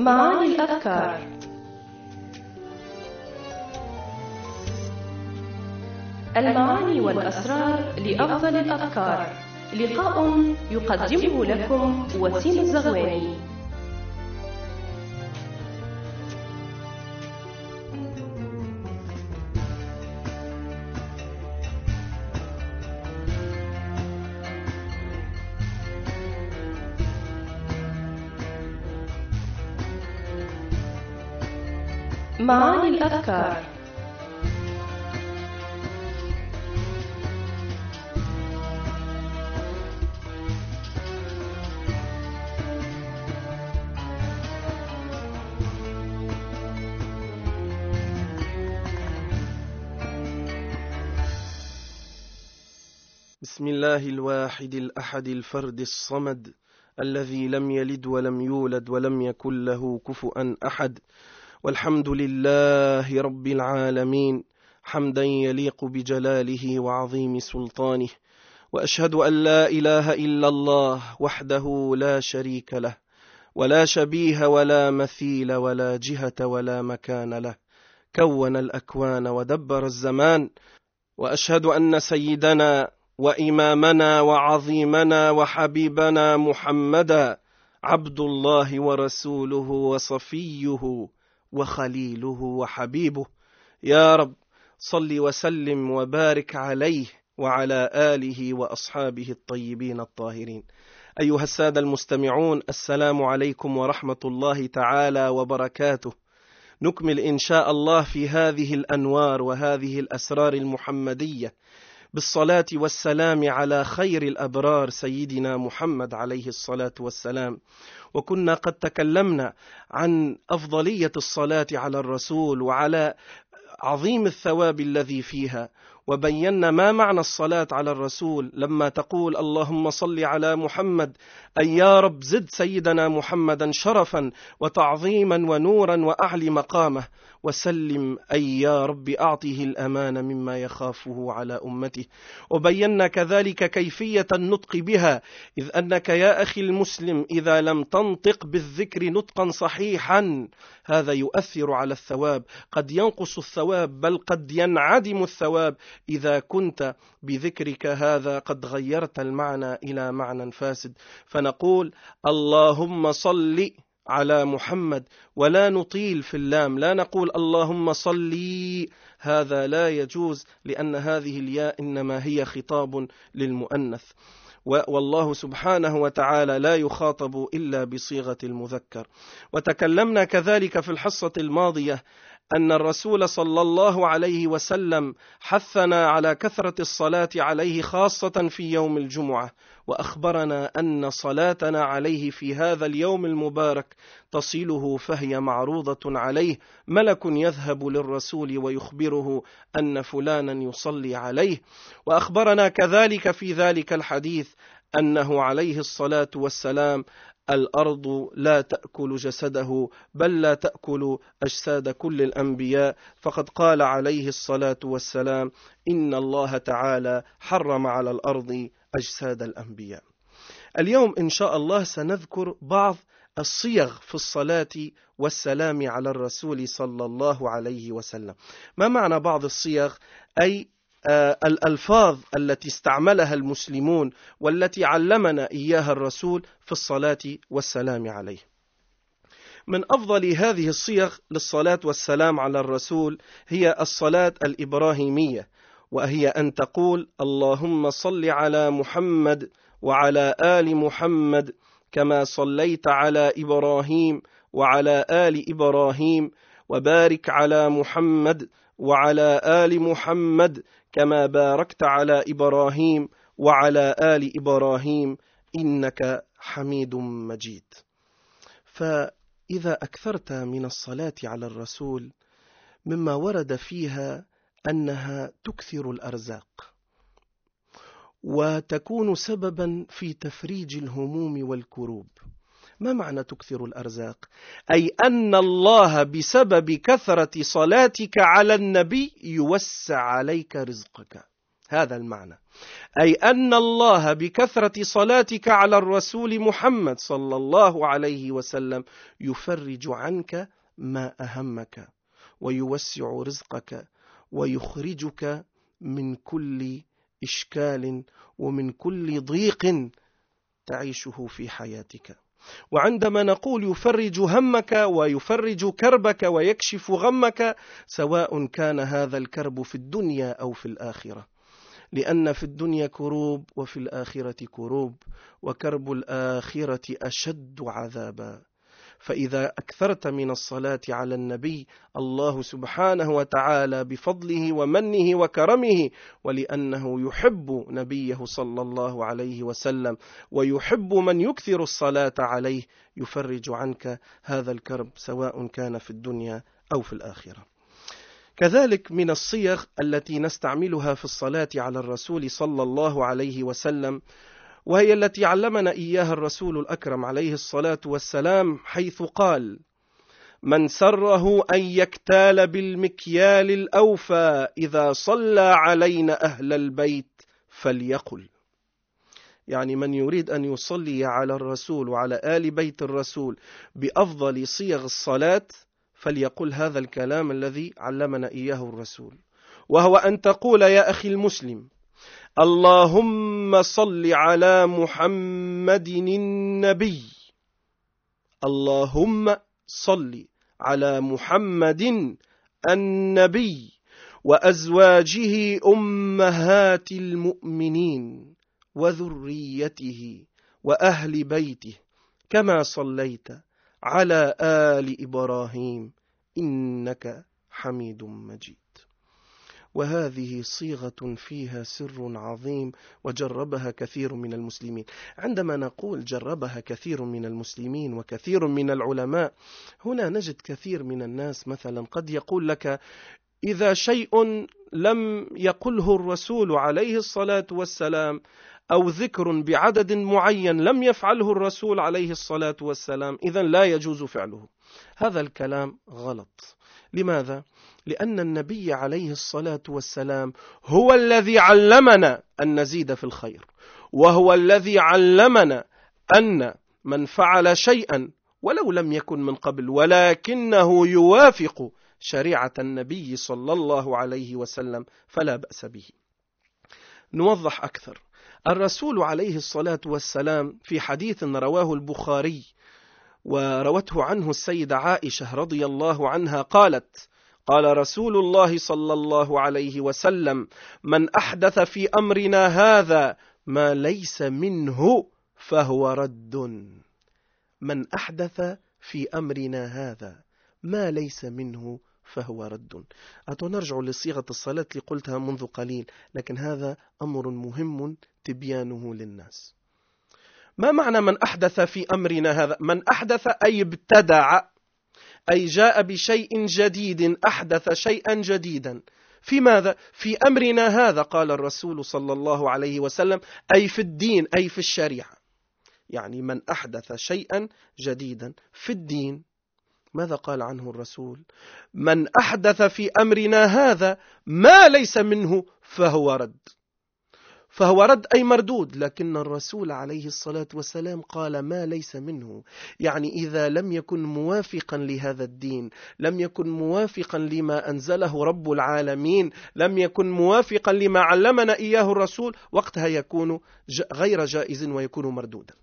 معاني الأفكار. المعاني والأسرار لأفضل الأفكار. لقاء يقدمه لكم وسيم الزغواني. معاني الأفكار. بسم الله الواحد الأحد الفرد الصمد الذي لم يلد ولم يولد ولم يكن له كفؤا أحد، والحمد لله رب العالمين حمدا يليق بجلاله وعظيم سلطانه، وأشهد أن لا إله إلا الله وحده لا شريك له ولا شبيه ولا مثيل ولا جهة ولا مكان له، كون الأكوان ودبر الزمان. وأشهد أن سيدنا وإمامنا وعظيمنا وحبيبنا محمدا عبد الله ورسوله وصفيه وخليله وحبيبه. يا رب صل وسلم وبارك عليه وعلى آله وأصحابه الطيبين الطاهرين. أيها السادة المستمعون، السلام عليكم ورحمة الله تعالى وبركاته. نكمل إن شاء الله في هذه الأنوار وهذه الأسرار المحمدية بالصلاة والسلام على خير الأبرار سيدنا محمد عليه الصلاة والسلام. وكنا قد تكلمنا عن أفضلية الصلاة على الرسول وعلى عظيم الثواب الذي فيها، وبينا ما معنى الصلاة على الرسول لما تقول اللهم صل على محمد، أي يا رب زد سيدنا محمدا شرفا وتعظيما ونورا وأعلي مقامه، وسلم أي يا رب أعطه الأمان مما يخافه على أمته. وبينا كذلك كيفية النطق بها، إذ أنك يا أخي المسلم إذا لم تنطق بالذكر نطقا صحيحا هذا يؤثر على الثواب، قد ينقص الثواب بل قد ينعدم الثواب إذا كنت بذكرك هذا قد غيرت المعنى إلى معنى فاسد. فنقول اللهم صل على محمد ولا نطيل في اللام، لا نقول اللهم صلي، هذا لا يجوز، لأن هذه الياء إنما هي خطاب للمؤنث، والله سبحانه وتعالى لا يخاطب إلا بصيغة المذكر. وتكلمنا كذلك في الحصة الماضية أن الرسول صلى الله عليه وسلم حثنا على كثرة الصلاة عليه خاصة في يوم الجمعة، وأخبرنا أن صلاتنا عليه في هذا اليوم المبارك تصله فهي معروضة عليه، ملك يذهب للرسول ويخبره أن فلانا يصلي عليه. وأخبرنا كذلك في ذلك الحديث أنه عليه الصلاة والسلام الأرض لا تأكل جسده بل لا تأكل أجساد كل الأنبياء، فقد قال عليه الصلاة والسلام إن الله تعالى حرم على الأرض أجساد الأنبياء. اليوم إن شاء الله سنذكر بعض الصيغ في الصلاة والسلام على الرسول صلى الله عليه وسلم. ما معنى بعض الصيغ؟ أي الألفاظ التي استعملها المسلمون والتي علمنا إياها الرسول في الصلاة والسلام عليه. من أفضل هذه الصيغ للصلاة والسلام على الرسول هي الصلاة الإبراهيمية، وهي أن تقول اللهم صل على محمد وعلى آل محمد كما صليت على إبراهيم وعلى آل إبراهيم، وبارك على محمد وعلى آل محمد كما باركت على إبراهيم وعلى آل إبراهيم إنك حميد مجيد. فإذا أكثرت من الصلاة على الرسول مما ورد فيها أنها تكثر الأرزاق وتكون سببا في تفريج الهموم والكروب. ما معنى تكثر الأرزاق؟ أي أن الله بسبب كثرة صلاتك على النبي يوسع عليك رزقك، هذا المعنى، أي أن الله بكثرة صلاتك على الرسول محمد صلى الله عليه وسلم يفرج عنك ما أهمك ويوسع رزقك ويخرجك من كل إشكال ومن كل ضيق تعيشه في حياتك. وعندما نقول يفرج همك ويفرج كربك ويكشف غمك، سواء كان هذا الكرب في الدنيا أو في الآخرة، لأن في الدنيا كروب وفي الآخرة كروب، وكرب الآخرة أشد عذابا. فإذا أكثرت من الصلاة على النبي، الله سبحانه وتعالى بفضله ومنه وكرمه، ولأنه يحب نبيه صلى الله عليه وسلم ويحب من يكثر الصلاة عليه، يفرج عنك هذا الكرب سواء كان في الدنيا أو في الآخرة. كذلك من الصيغ التي نستعملها في الصلاة على الرسول صلى الله عليه وسلم، وهي التي علمنا إياها الرسول الأكرم عليه الصلاة والسلام، حيث قال: من سره أن يكتال بالمكيال الأوفى إذا صلى علينا أهل البيت فليقل. يعني من يريد أن يصلي على الرسول وعلى آل بيت الرسول بأفضل صيغ الصلاة فليقل هذا الكلام الذي علمنا إياه الرسول، وهو أن تقول يا أخي المسلم: اللهم صل على محمد النبي، اللهم صل على محمد النبي وأزواجه أمهات المؤمنين وذريته وأهل بيته كما صليت على آل إبراهيم إنك حميد مجيد. وهذه صيغة فيها سر عظيم وجربها كثير من المسلمين. عندما نقول جربها كثير من المسلمين وكثير من العلماء، هنا نجد كثير من الناس مثلا قد يقول لك: إذا شيء لم يقله الرسول عليه الصلاة والسلام أو ذكر بعدد معين لم يفعله الرسول عليه الصلاة والسلام إذن لا يجوز فعله. هذا الكلام غلط. لماذا؟ لأن النبي عليه الصلاة والسلام هو الذي علمنا أن نزيد في الخير، وهو الذي علمنا أن من فعل شيئا ولو لم يكن من قبل ولكنه يوافق شريعة النبي صلى الله عليه وسلم فلا بأس به. نوضح أكثر. الرسول عليه الصلاة والسلام في حديث رواه البخاري وروته عنه السيدة عائشة رضي الله عنها قالت: قال رسول الله صلى الله عليه وسلم: من أحدث في أمرنا هذا ما ليس منه فهو رد. من أحدث في أمرنا هذا ما ليس منه فهو رد. نرجع لصيغة الصلاة اللي قلتها منذ قليل، لكن هذا أمر مهم تبيانه للناس. ما معنى من أحدث في أمرنا هذا؟ من أحدث أي ابتدع، أي جاء بشيء جديد، أحدث شيئا جديدا. في ماذا؟ في أمرنا هذا، قال الرسول صلى الله عليه وسلم، أي في الدين، أي في الشريعة. يعني من أحدث شيئا جديدا في الدين. ماذا قال عنه الرسول؟ من أحدث في أمرنا هذا ما ليس منه فهو رد. فهو رد أي مردود، لكن الرسول عليه الصلاة والسلام قال ما ليس منه، يعني إذا لم يكن موافقا لهذا الدين، لم يكن موافقا لما أنزله رب العالمين، لم يكن موافقا لما علمنا إياه الرسول، وقتها يكون غير جائز ويكون مردودا.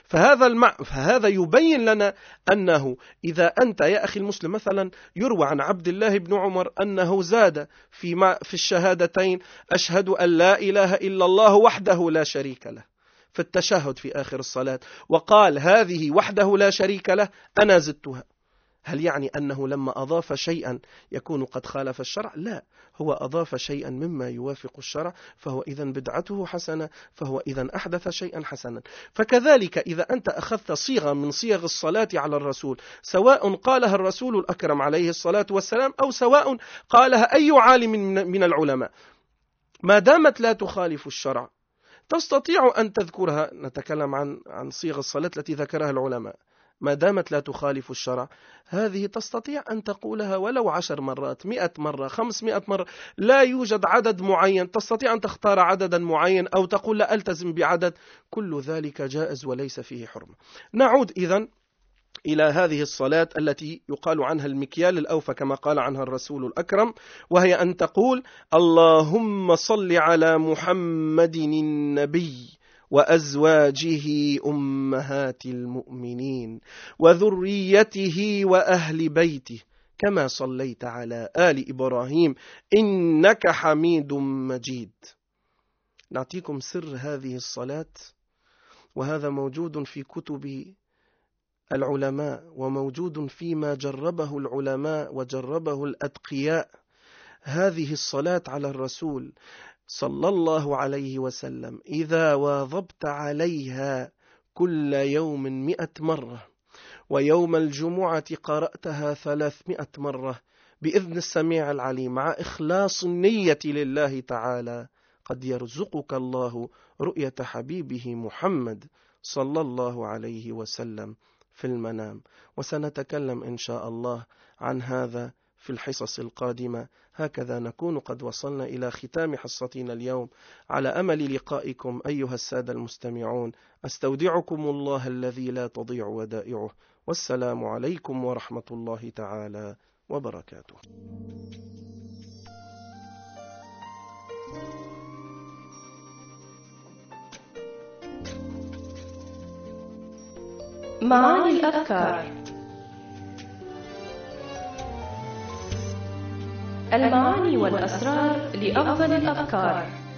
فهذا يبين لنا أنه إذا أنت يا أخي المسلم مثلا يروى عن عبد الله بن عمر أنه زاد في الشهادتين: أشهد أن لا إله إلا الله وحده لا شريك له، في التشهد في آخر الصلاة، وقال هذه وحده لا شريك له أنا زدتها. هل يعني أنه لما أضاف شيئا يكون قد خالف الشرع؟ لا، هو أضاف شيئا مما يوافق الشرع، فهو إذن بدعته حسنة، فهو إذن أحدث شيئا حسنا. فكذلك إذا أنت أخذت صيغة من صيغ الصلاة على الرسول، سواء قالها الرسول الأكرم عليه الصلاة والسلام أو سواء قالها أي عالم من العلماء، ما دامت لا تخالف الشرع تستطيع أن تذكرها. نتكلم عن صيغ الصلاة التي ذكرها العلماء، ما دامت لا تخالف الشرع، هذه تستطيع أن تقولها ولو 10 مرات، 100 مرة، 500 مرة. لا يوجد عدد معين، تستطيع أن تختار عددا معين أو تقول لا ألتزم بعدد. كل ذلك جائز وليس فيه حرمة. نعود إذن إلى هذه الصلاة التي يقال عنها المكيال الأوفى كما قال عنها الرسول الأكرم، وهي أن تقول: اللهم صل على محمد النبي وأزواجه أمهات المؤمنين وذريته وأهل بيته كما صليت على آل إبراهيم إنك حميد مجيد. نعطيكم سر هذه الصلاة، وهذا موجود في كتب العلماء وموجود فيما جربه العلماء وجربه الأتقياء. هذه الصلاة على الرسول صلى الله عليه وسلم إذا واظبت عليها كل يوم 100 مرة، ويوم الجمعة قرأتها 300 مرة بإذن السميع العليم مع إخلاص النية لله تعالى، قد يرزقك الله رؤية حبيبه محمد صلى الله عليه وسلم في المنام. وسنتكلم إن شاء الله عن هذا في الحصص القادمة. هكذا نكون قد وصلنا إلى ختام حصتنا اليوم، على أمل لقائكم أيها السادة المستمعون. أستودعكم الله الذي لا تضيع ودائعه، والسلام عليكم ورحمة الله تعالى وبركاته. معاني الأذكار. المعاني والأسرار لأفضل الأذكار.